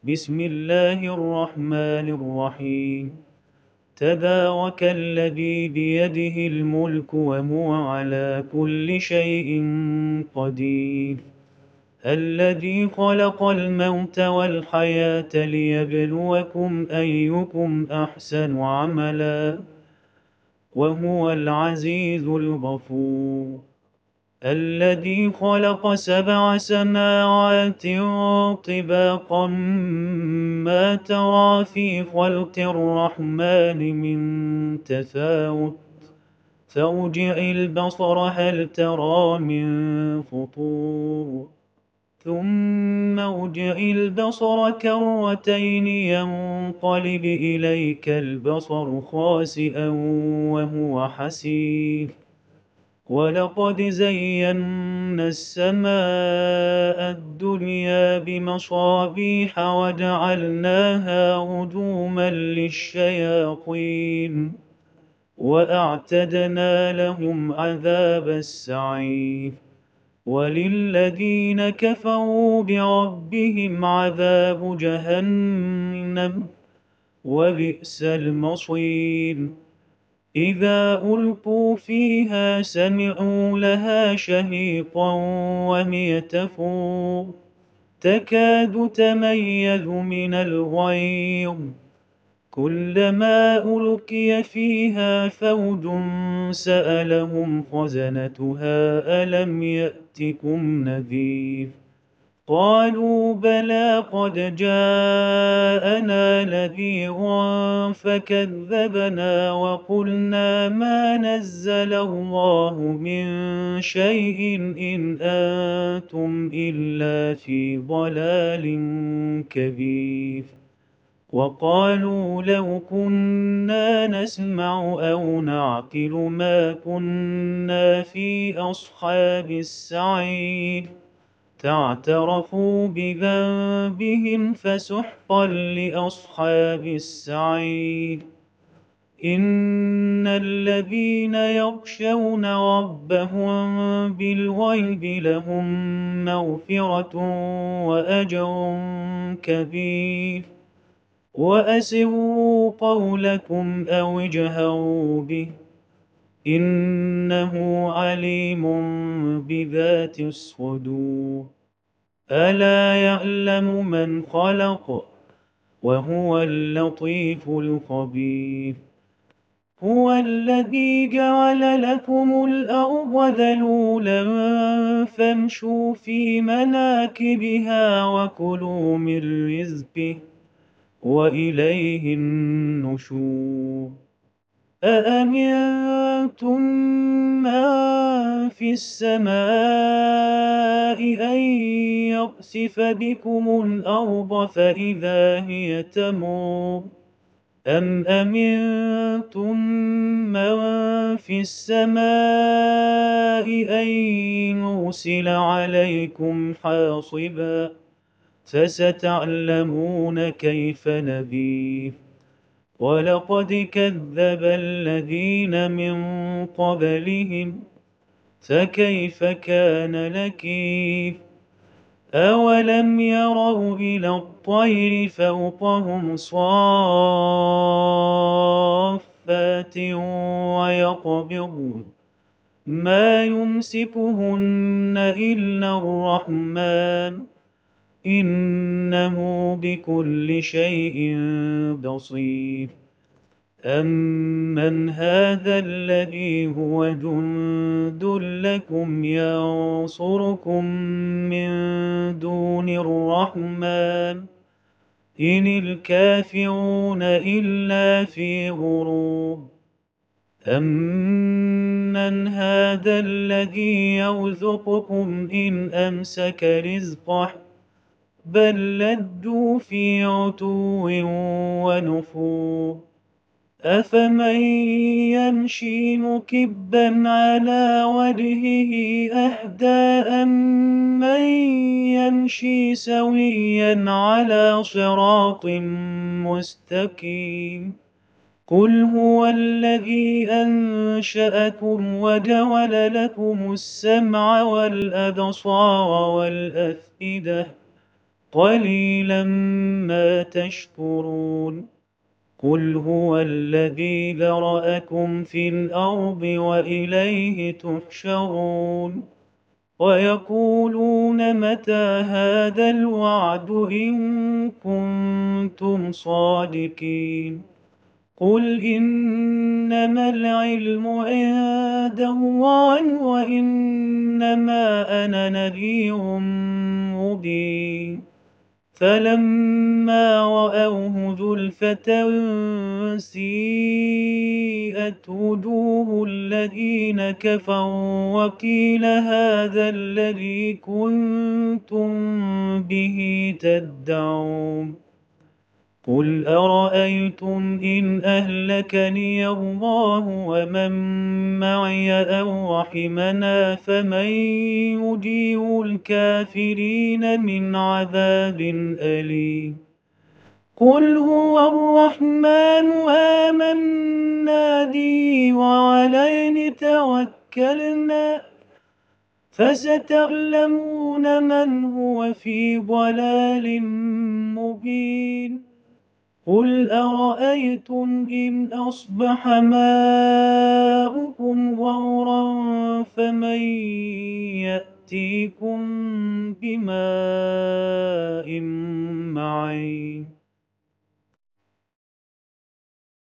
بسم الله الرحمن الرحيم. تبارك الذي بيده الملك وهو على كل شيء قدير. الذي خلق الموت والحياة ليبلوكم أيكم أحسن عملا وهو العزيز الغفور. الذي خلق 7 سماوات طباقا ما ترى في خلق الرحمن من تفاوت فارجع البصر هل ترى من فطور ثم ارجع البصر كرتين ينقلب إليك البصر خاسئا وهو حسير. ولقد زينا السماء الدنيا بمصابيح وجعلناها رجوما للشياطين وأعتدنا لهم عذاب السعير. وللذين كفروا بربهم عذاب جهنم وبئس المصير. إذا ألقوا فيها سمعوا لها شهيقا وهي تفور تكاد تميز من الغيظ كلما ألقي فيها فوج سألهم خزنتها ألم يأتكم نذير قالوا بلى قد جاءنا نذير فكذبنا وقلنا ما نزل الله من شيء إن أنتم إلا في ضلال كبير. وقالوا لو كنا نسمع أو نعقل ما كنا في أصحاب السعير فاعترفوا بذنبهم فسحقا لأصحاب السعير. إن الذين يخشون ربهم بالغيب لهم مغفرة وأجر كبير. وأسروا قولكم أو اجهروا به إنه عليم بذات الصدور. ألا يعلم من خلق وهو اللطيف الخبير. هو الذي جعل لكم الأرض ذلولا فامشوا في مناكبها وكلوا من رزقه وإليه النشور. أأمنتم من في السماء أن يخسف بكم الأرض فإذا هي تمور أم أمنتم من في السماء أن يرسل عليكم حاصبا فستعلمون كيف نذير. ولقد كذب الذين من قبلهم فكيف كان نكير. أولم يروا إلى الطير فوقهم صافات ويقبضن ما يمسكهن إلا الرحمن إنه بكل شيء بصير. أمن هذا الذي هو جند لكم ينصركم من دون الرحمن إن الكافرون إلا في غرور. أمن هذا الذي يرزقكم إن أمسك رزقه بل لجوا في عتو ونفور. أفمن يمشي مكبا على وجهه أهدى أمن يمشي سويا على صراط مستقيم. قل هو الذي أنشأكم وجعل لكم السمع والأبصار والأفئدة قليلا ما تشكرون قل هو الذي ذرأكم في الأرض وإليه تحشرون ويقولون متى هذا الوعد إن كنتم صادقين قل إنما العلم عند الله وإنما أنا نذير مبين فلما رأوه زلفة سيئت وجوه الذين كفروا وقيل هذا الذي كنتم به تدعون قل أرأيتم إن أهلكني الله ومن معي أو رحمنا فمن يجير الكافرين من عذاب أليم قل هو الرحمن آمنا به وعليه توكلنا فستعلمون من هو في ضلال مبين قل أرأيتم إن أصبح ماؤكم غورا فمن يأتيكم بماء معين